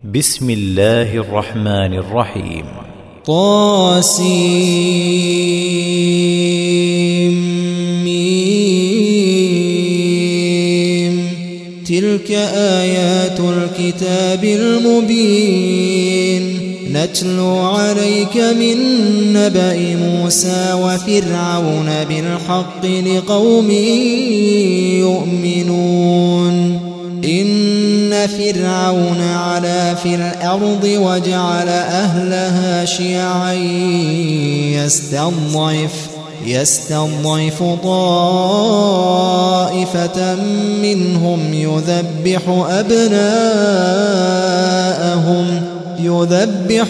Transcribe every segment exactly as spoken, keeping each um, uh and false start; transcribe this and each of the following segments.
بسم الله الرحمن الرحيم. طاسيم. تلك آيات الكتاب المبين نتلو عليك من نبأ موسى وفرعون بالحق لقوم يؤمنون. إن فرعون علا في الأرض وجعل أهلها شيعا يستضعف يستضعف طائفة منهم يذبح أبناءهم يذبح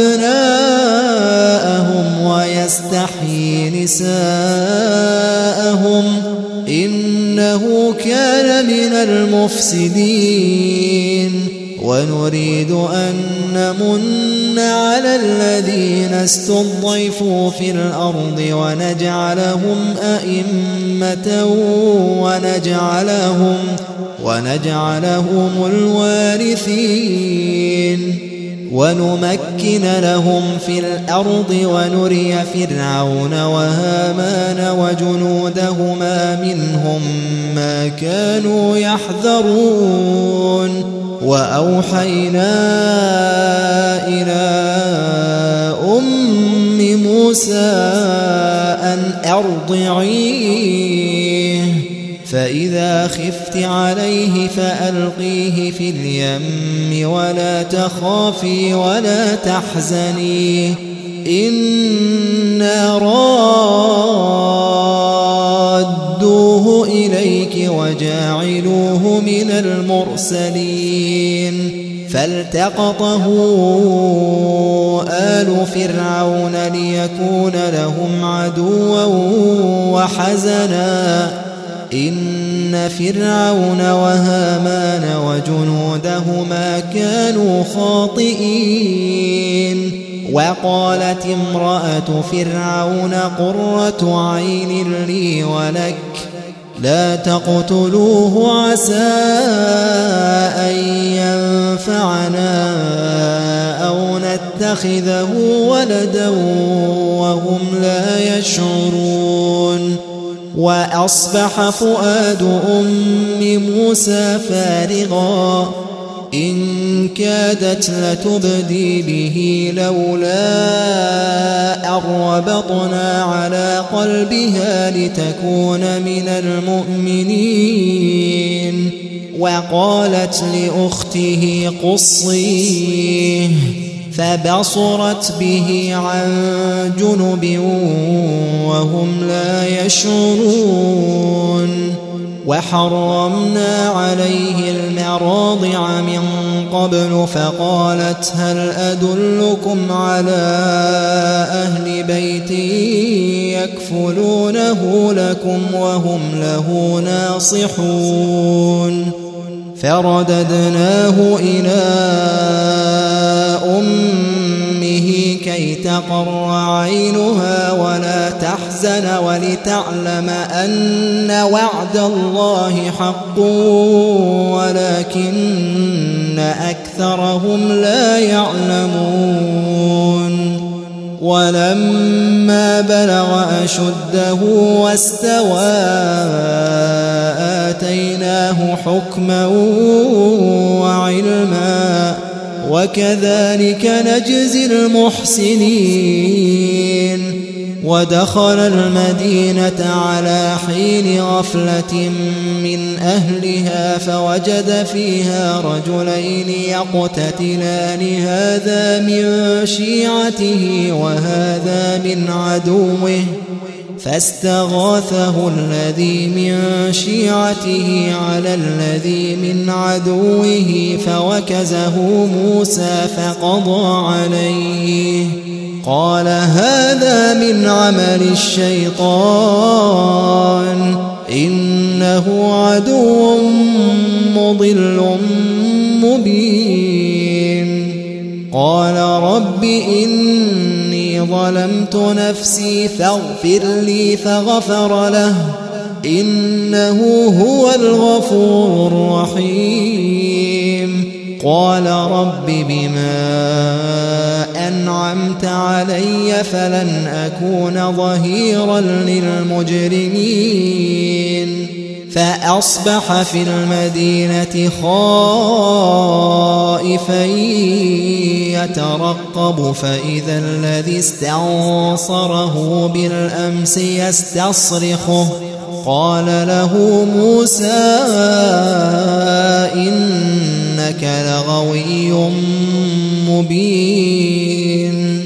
أبناءهم ويستحيي نساءهم إنه كان من المفسدين. ونريد أن نمن على الذين استضعفوا في الأرض ونجعلهم أئمة ونجعلهم ونجعلهم الوارثين ونمكن لهم في الأرض ونري فرعون وهامان وجنودهما منهم ما كانوا يحذرون. وأوحينا إلى أم موسى أن أرضعيه فإذا خفت عليه فألقيه في اليم ولا تخافي ولا تحزني إنا رادوه إليك وجاعلوه من المرسلين. فالتقطه آل فرعون ليكون لهم عدوا وحزنا إن فرعون وهامان وجنودهما كانوا خاطئين. وقالت امرأة فرعون قرة عين لي ولك لا تقتلوه عسى أن ينفعنا أو نتخذه ولدا وهم لا يشعرون. وأصبح فؤاد أم موسى فارغا إن كادت لتبدي به لولا أربطنا على قلبها لتكون من المؤمنين. وقالت لأخته قصيه فبصرت به عن جنب وهم لا يشعرون. وحرمنا عليه المراضع من قبل فقالت هل أدلكم على أهل بيت يكفلونه لكم وهم له ناصحون. فرددناه إلى أمه كي تقر عينها ولا تحزن ولتعلم أن وعد الله حق ولكن أكثرهم لا يعلمون. ولما بلغ أشده واستوى آتيناه حكما وعلما وكذلك نجزي المحسنين. ودخل المدينة على حين غفلة من أهلها فوجد فيها رجلين يقتتلان هذا من شيعته وهذا من عدوه فاستغاثه الذي من شيعته على الذي من عدوه فوكزه موسى فقضى عليه قال هذا من عمل الشيطان إنه عدو مضل مبين. قال رب إني ظلمت نفسي فاغفر لي فغفر له إنه هو الغفور الرحيم. قال رب بما أنعمت علي فلن أكون ظهيرا للمجرمين فأصبح في المدينة خائفا يترقب فإذا الذي استنصره بالأمس يستصرخه قال له موسى إنك لغوي مبين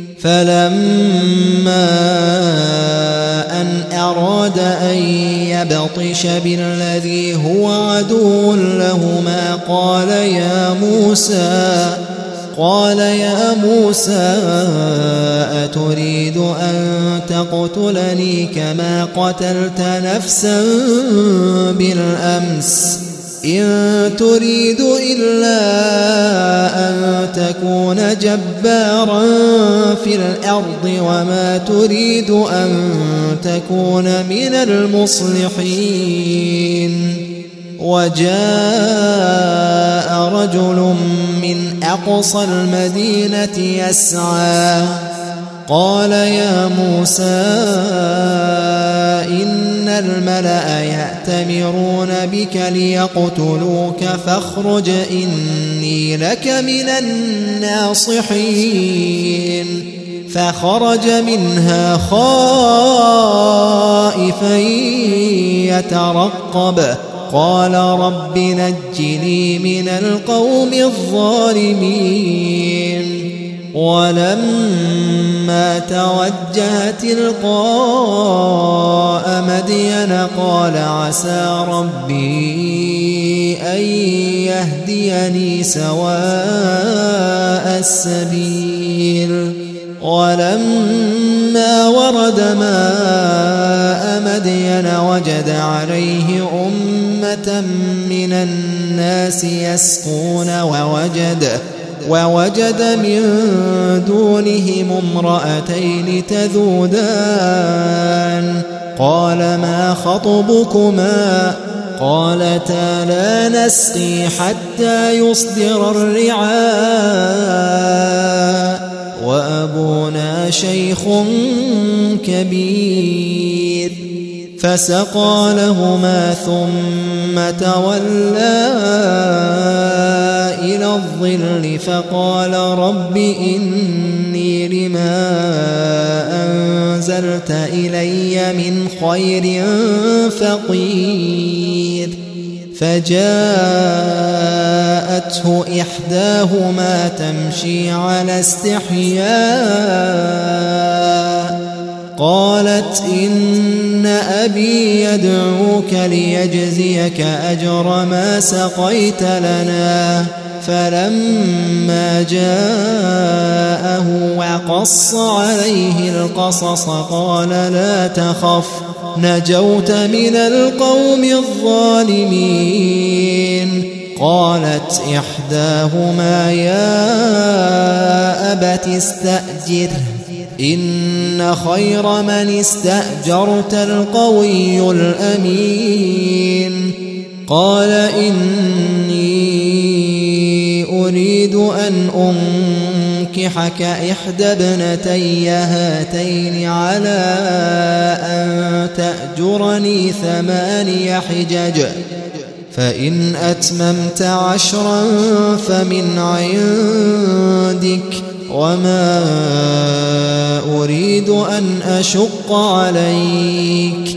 فلما أن أراد أن يبطش بالذي هو عدو لهما قال يا موسى قال يا موسى أتريد أن تقتلني كما قتلت نفسا بالأمس إن تريد إلا أن تكون جبارا في الأرض وما تريد أن تكون من المصلحين وجاء رجل من أقصى المدينة يسعى قال يا موسى إن الملأ يأتمرون بك ليقتلوك فاخرج إني لك من الناصحين فخرج منها خائفا يترقب قال رب نجني من القوم الظالمين ولما توجه تلقاء مدين قال عسى ربي أن يهديني سواء السبيل ولما ورد ماء مدين وجد عليه أمة من الناس يسقون ووجد ووجد من دونهم امرأتين تذودان قال ما خطبكما قالتا لا نسقي حتى يصدر الرعاء وأبونا شيخ كبير فسقى لهما ثم تولى إلى الظل فقال رب إني لما أنزلت إلي من خير فقير فجاءته إحداهما تمشي على استحياء قالت إن أبي يدعوك ليجزيك أجر ما سقيت لنا فلما جاءه وقص عليه القصص قال لا تخف نجوت من القوم الظالمين قالت إحداهما يا أبت استأجره إن خير من استأجرت القوي الأمين قال إني أريد أن أنكحك إحدى ابنتي هاتين على أن تأجرني ثماني حجج فإن أتممت عشرا فمن عندك وما أريد أن أشق عليك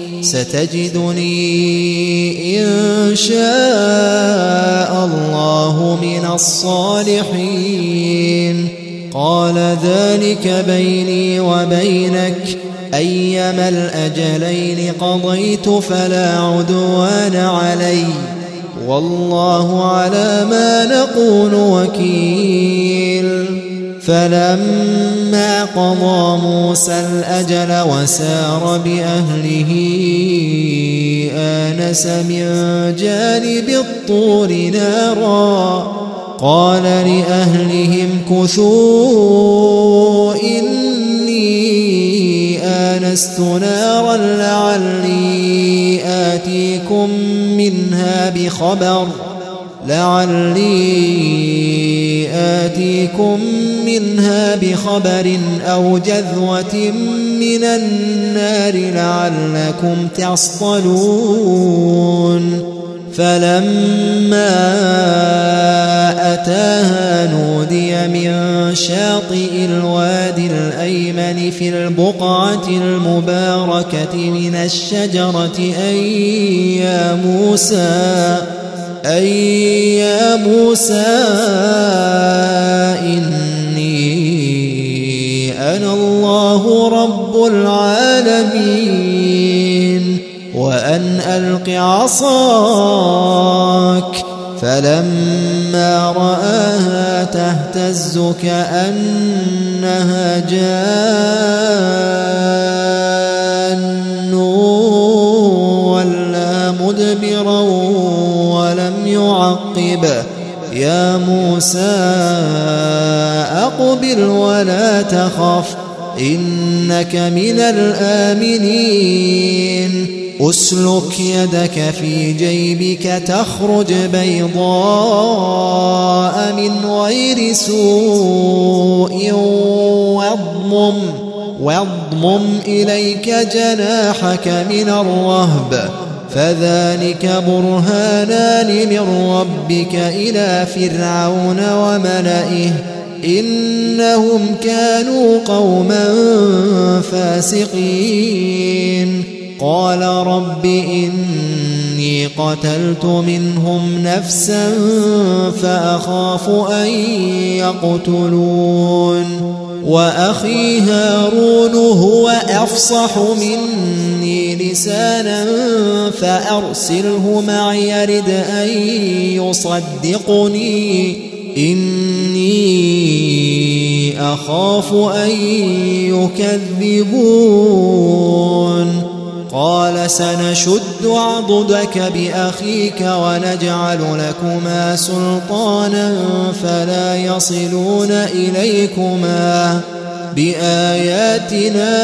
ستجدني إن شاء الله من الصالحين قال ذلك بيني وبينك أيما الأجلين قضيت فلا عدوان علي والله على ما نقول وكيل فلما قضى موسى الأجل وسار بأهله آنس من جانب الطور نارا قال لأهلهم كثوا إني آنست نارا لعلي آتيكم منها بخبر لعلي آتيكم منها بخبر أو جذوة من النار لعلكم تصطلون. فلما أتاها نودي من شاطئ الوادي الأيمن في البقعة المباركة من الشجرة أي يا موسى أي يا موسى إني أنا الله رب العالمين وأن ألق عصاك. فلما رآها تهتز كأنها جان ولا مدبرا ولم يعقب. يا موسى أقبل ولا تخف إنك من الآمنين. أسلك يدك في جيبك تخرج بيضاء من غير سوء واضمم واضمم إليك جناحك من الرهب فذلك برهانان من ربك إلى فرعون وملئه إنهم كانوا قوما فاسقين. قال رب إني قتلت منهم نفسا فأخاف أن يقتلون وأخي هارون هو أفصح مني لسانا فأرسله معي يرد أن يصدقني إني أخاف أن يكذبون. قال سنشد عضدك بأخيك ونجعل لكما سلطانا فلا يصلون إليكما بآياتنا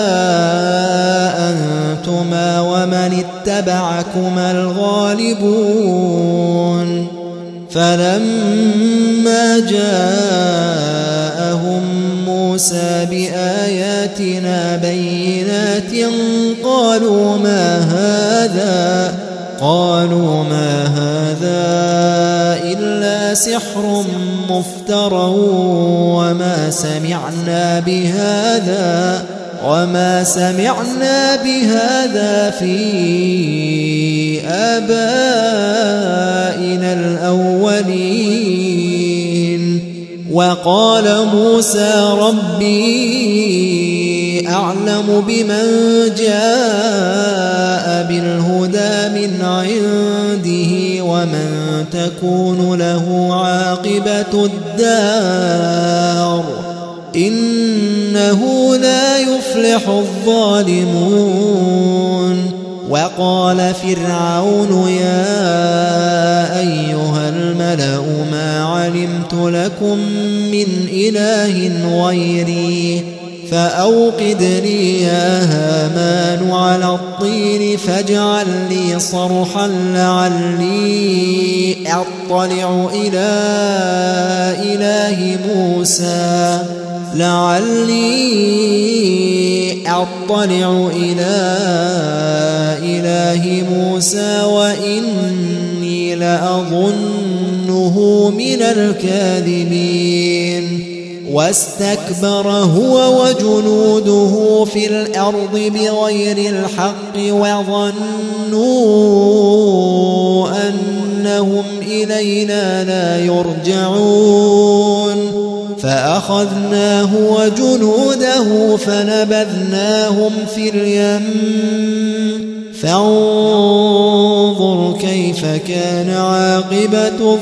أنتما ومن اتبعكما الغالبون. فلما جاءهم موسى بآياتنا بينات قالوا ما هذا قالوا ما هذا إلا سحر مفترى وما سمعنا بهذا وما سمعنا بهذا في آبائنا الأولين. وقال موسى ربي أعلم بمن جاء بالهدى من عنده ومن تكون له عاقبة الدار إنه لا يفلح الظالمون. وقال فرعون يا أيها الملأ ما علمت لكم من إله غيري فأوقد لي يا هامان على الطين فاجعل لي صرحا لعلي أطلع إلى إله موسى لعلي أطلع إلى إله موسى وإني لأظنه من الكاذبين. واستكبر هو وجنوده في الأرض بغير الحق وظنوا أنهم إلينا لا يرجعون فأخذناه وجنوده فنبذناهم في اليم فانظر كيف كان عاقبة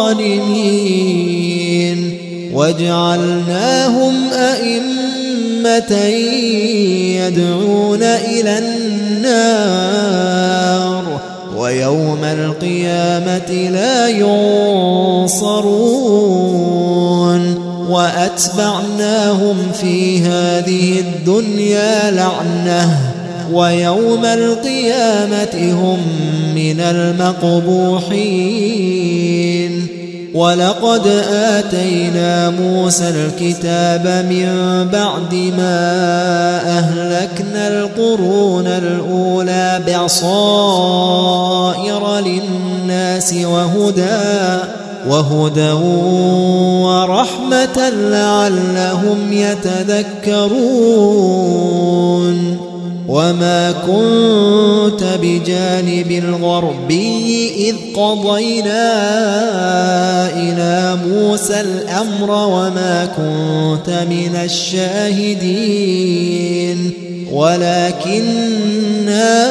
الظالمين. وجعلناهم أئمة يدعون إلى النار ويوم القيامة لا ينصرون. وأتبعناهم في هذه الدنيا لعنة ويوم القيامة هم من المقبوحين ولقد آتينا موسى الكتاب من بعد ما أهلكنا القرون الأولى بصائر للناس وهدى وهدى ورحمة لعلهم يتذكرون وما كنت بجانب الغربي إذ قضينا إلى موسى الأمر وما كنت من الشاهدين ولكننا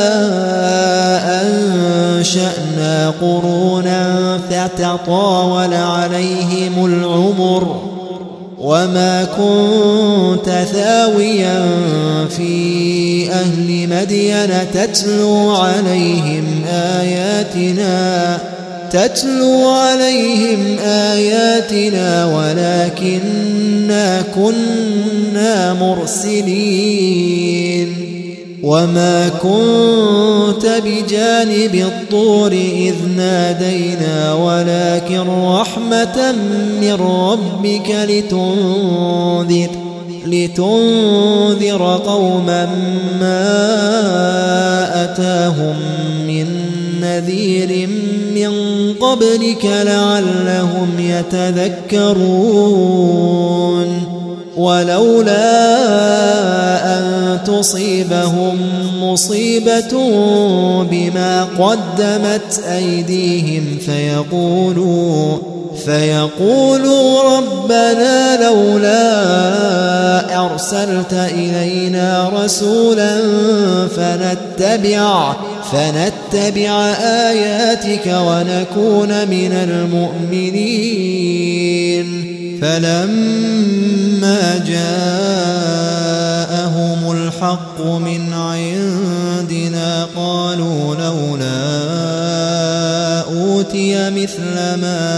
أنشأنا قرونا فتطاول عليهم العمر وما كنت ثاويا في أهل مدين تتلو عليهم آياتنا تتلو عليهم آياتنا ولكننا كنا مرسلين وما كنت بجانب الطور إذ نادينا ولكن رحمة من ربك لتنذر لتنذر قوما ما أتاهم من نذير من قبلك لعلهم يتذكرون ولولا أن تصيبهم مصيبة بما قدمت أيديهم فيقولوا فيقولوا ربنا لولا أرسلت إلينا رسولا فنتبع فنتبع آياتك ونكون من المؤمنين فلما جاءهم الحق من عندنا قالوا لولا أوتي مثل ما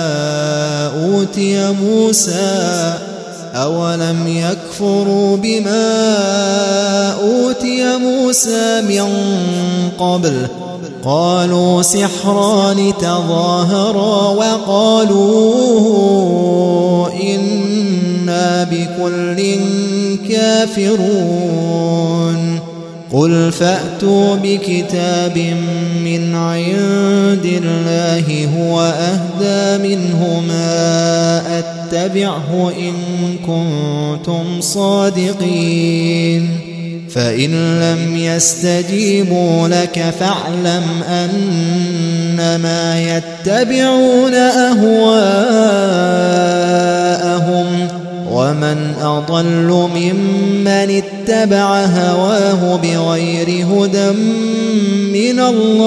أوتي موسى أولم يكفروا بما أوتي موسى من قبل قالوا سحران تظاهرا وقالوا إنا بكل كافرون قل فأتوا بكتاب من عند الله هو أهدى منهما أتبعه إن كنتم صادقين فإن لم يستجيبوا لك فاعلم أنما يتبعون أهواءهم ومن أضل ممن اتبع هواه بغير هدى من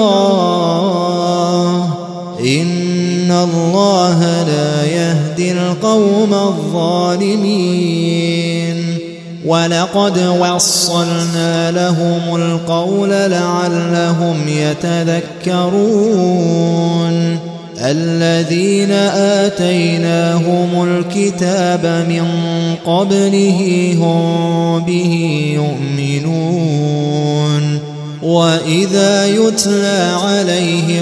الله إن الله لا يهدي القوم الظالمين ولقد وصلنا لهم القول لعلهم يتذكرون الذين آتيناهم الكتاب من قبله هم به يؤمنون وإذا يتلى عليهم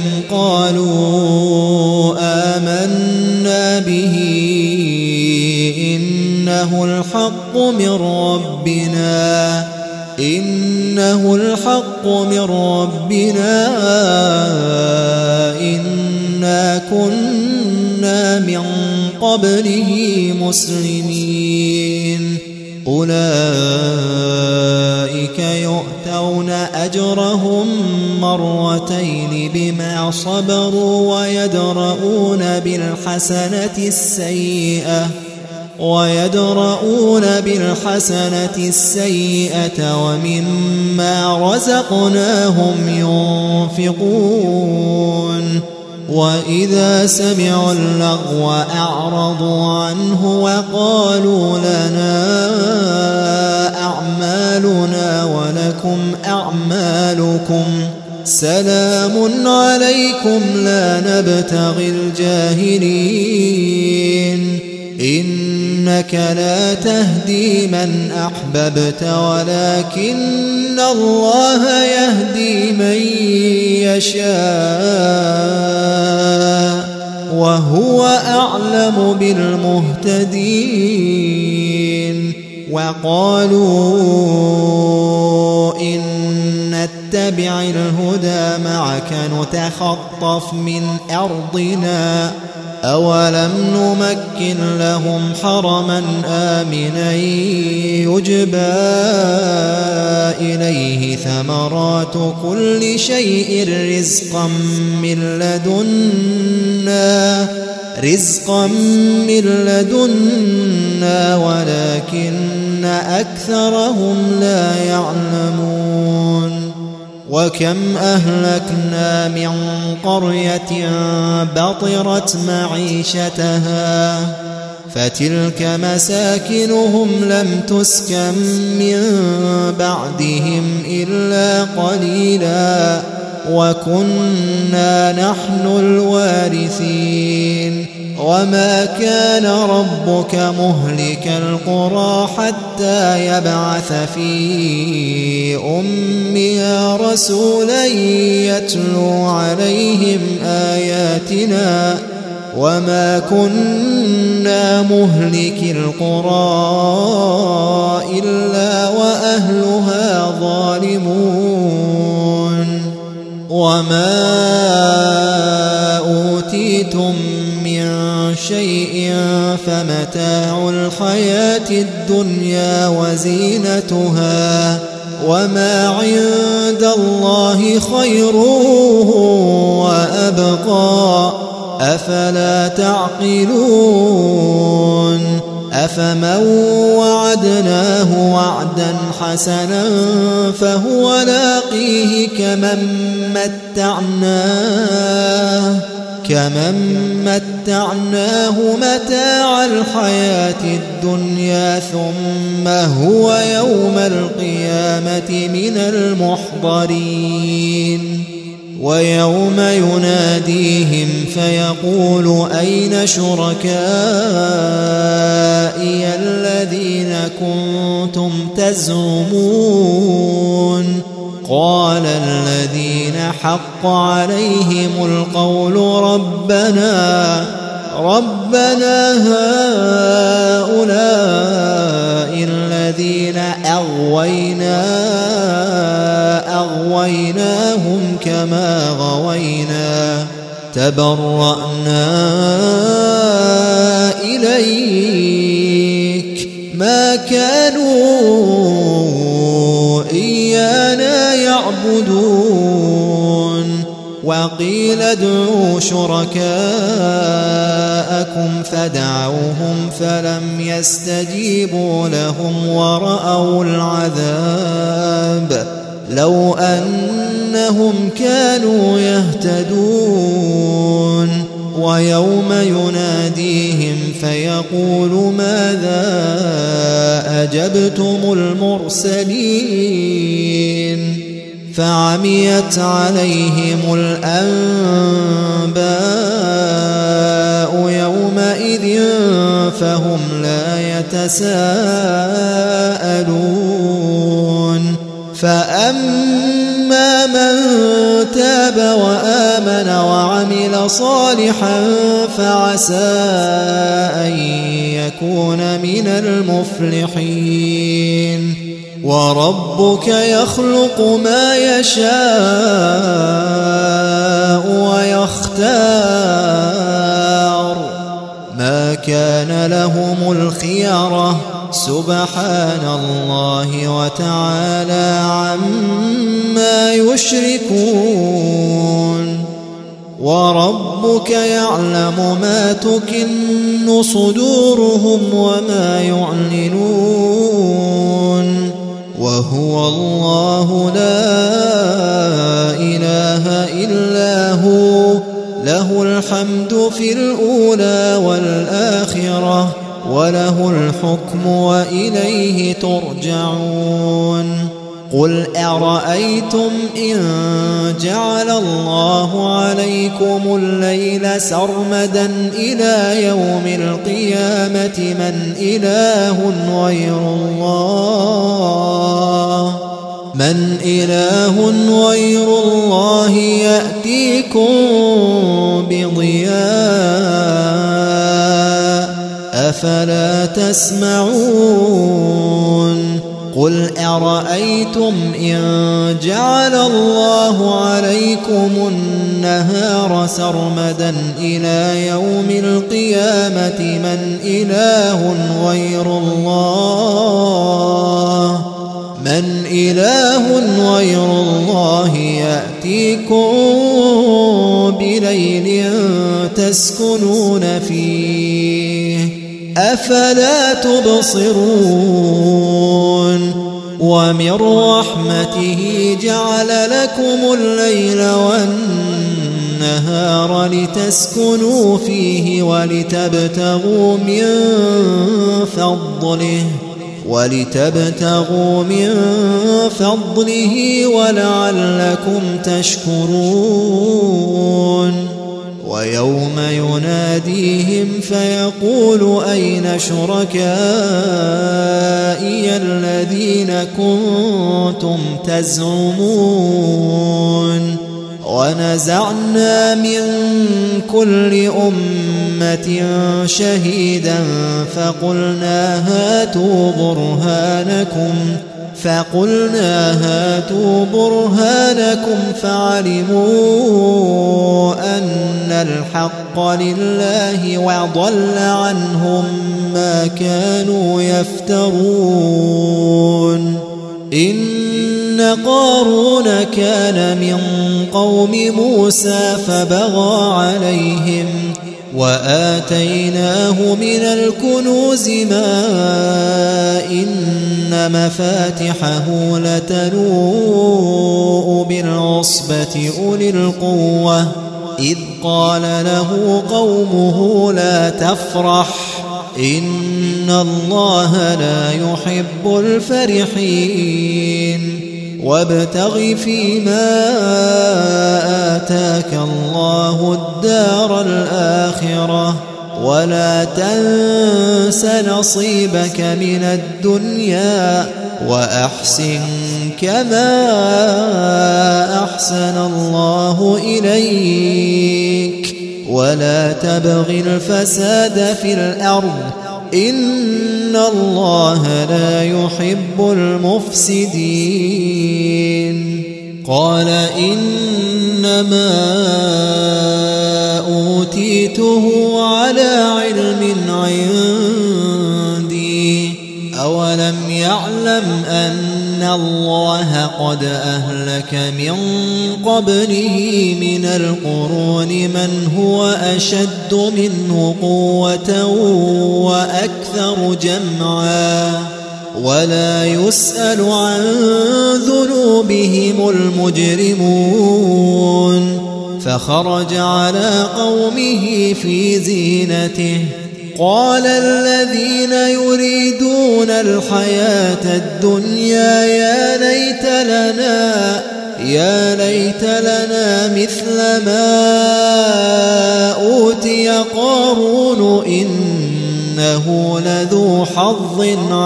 قالوا آمنا به إنه الحق من ربنا إنه الحق من ربنا إنا كنا من قبله مسلمين أولئك يؤتون أجرهم مرتين بما صبروا ويدرؤون بالحسنة السيئة ويدرؤون بالحسنة السيئة ومما رزقناهم ينفقون وإذا سمعوا اللغو أعرضوا عنه وقالوا لنا أعمالنا ولكم أعمالكم سلام عليكم لا نبتغي الجاهلين إنك لا تهدي من أحببت ولكن الله يهدي من يشاء وهو أعلم بالمهتدين. وقالوا إن نتبع الهدى معك نتخطف من أرضنا أولم نمكن لهم حرما آمنا يجبى إليه ثمرات كل شيء رزقا من لدنا رزقا من لدنا ولكن أكثرهم لا يعلمون. وكم أهلكنا من قرية بطرت معيشتها فتلك مساكنهم لم تسكن من بعدهم إلا قليلا وكنا نحن الوارثين. وما كان ربك مهلك القرى حتى يبعث في أمها رسولا يتلو عليهم آياتنا وما كنا مهلك القرى إلا وأهلها ظالمون. وما أوتيتم من شيء فمتاع الحياة الدنيا وزينتها وما عند الله خير وأبقى أفلا تعقلون. أفمن وعدناه وعدا حسنا فهو لاقيه كمن متعناه كمن متعناه متاع الحياة الدنيا ثم هو يوم القيامة من المحضرين. ويوم يناديهم فيقول أين شركائي الذين كنتم تزعمون قال الذين حق عليهم القول ربنا ربنا هؤلاء الذين أغوينا أغويناهم كما غوينا تبرأنا إليك ما كانوا إيانا يعبدون. وقيل ادعوا شركاءكم فدعوهم فلم يستجيبوا لهم ورأوا العذاب لو أنهم كانوا يهتدون. ويوم يناديهم فيقول ماذا أجبتم المرسلين فعميت عليهم الأنباء يومئذ فهم لا يتساءلون. فأما من تاب وآمن وعمل صالحا فعسى أن يكون من المفلحين. وربك يخلق ما يشاء ويختار ما كان لهم الخيرة سبحان الله وتعالى عما يشركون. وربك يعلم ما تكن صدورهم وما يعلنون وهو الله لا إله إلا هو له الحمد في الأولى والآخرة وله الحكم وإليه ترجعون. قل أرأيتم إن جعل الله عليكم الليل سرمدا إلى يوم القيامة من إله غير الله من إله غير الله يأتيكم بضياء أفلا تسمعون قل أرأيتم إن جعل الله عليكم النهار سرمدا إلى يوم القيامة من إله غير الله من إله غير الله يأتيكم بليل تسكنون فيه أفلا تبصرون ومن رحمته جعل لكم الليل والنهار لتسكنوا فيه ولتبتغوا من فضله ولتبتغوا من فضله ولعلكم تشكرون ويوم يناديهم فيقول أين شركائي الذين كنتم تزعمون ونزعنا من كل أمة شهيدا فقلنا هاتوا برهانكم فقلنا هاتوا برهانكم فعلموا أن الحق لله وضل عنهم ما كانوا يفترون إن قارون كان من قوم موسى فبغى عليهم وآتيناه من الكنوز ما إن مفاتحه لتنوء بالعصبة أولي القوة إذ قال له قومه لا تفرح إن الله لا يحب الفرحين وابتغ فيما آتاك الله الدار الآخرة ولا تنس نصيبك من الدنيا وأحسن كما أحسن الله إليك ولا تبغ الفساد في الأرض إن الله لا يحب المفسدين قال إنما أوتيته على علم عندي أولم يعلم أن الله قد أهلك من قبله من القرون من هو أشد منه قوة وأكثر جمعا ولا يسأل عن ذنوبهم المجرمون فخرج على قومه في زينته قال الذين يريدون الحياة الدنيا يا ليت لنا يا ليت لنا مثل ما أوتي قارون إنه لذو حظ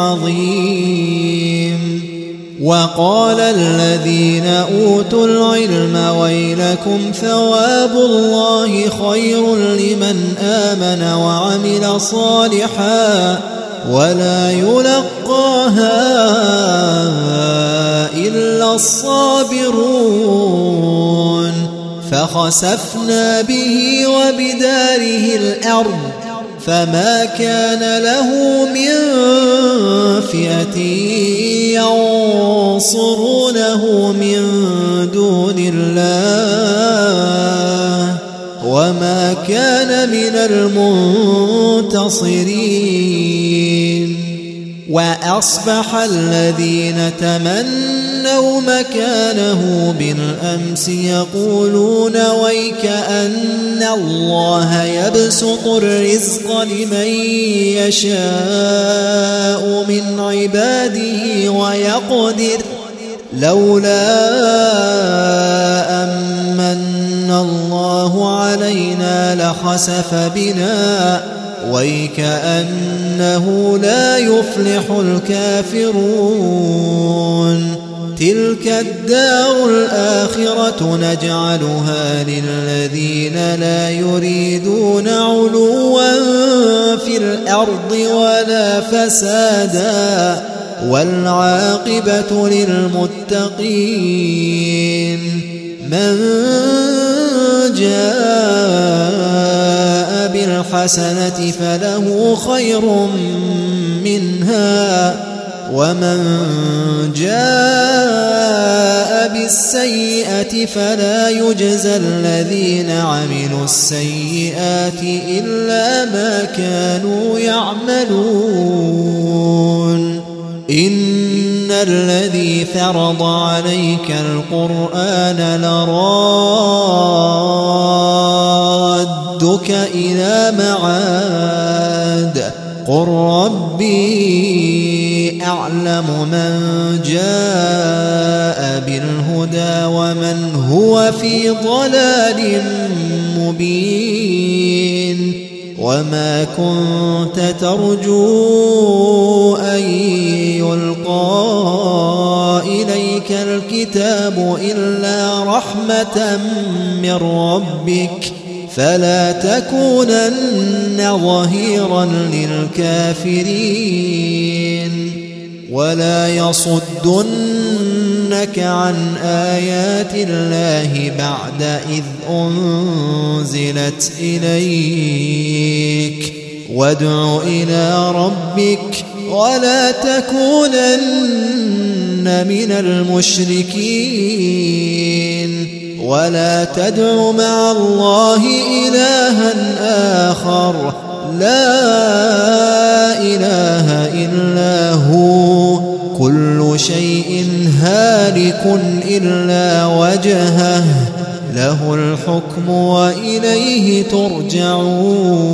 عظيم وقال الذين أوتوا العلم ويلكم ثواب الله خير لمن آمن وعمل صالحا ولا يلقاها إلا الصابرون فخسفنا به وبداره الأرض فما كان له من فئة ينصرونه من دون الله وما كان من المنتصرين وأصبح الذين تمنوا مكانه بالأمس يقولون ويك أن الله يبسط الرزق لمن يشاء من عباده ويقدر لولا أمن الله علينا لخسف بنا ويكأنه لا يفلح الكافرون تلك الدار الآخرة نجعلها للذين لا يريدون علوا في الأرض ولا فسادا والعاقبة للمتقين من جاء بالحسنة فله خير منها ومن جاء بالسيئة فلا يجزى الذين عملوا السيئات إلا ما كانوا يعملون إن الذي فرض عليك القرآن لرادك إلى معاد قل ربي أعلم من جاء بالهدى ومن هو في ضلال مبين وما كنت ترجو أن يلقى إليك الكتاب إلا رحمة من ربك فلا تكونن ظهيرا للكافرين ولا يصدنك عن آيات الله بعد إذ أنزلت إليك وادع إلى ربك ولا تكونن من المشركين ولا تدع مع الله إلها آخر لا إله إلا هو كل شيء هالك إلا وجهه له الحكم وإليه ترجعون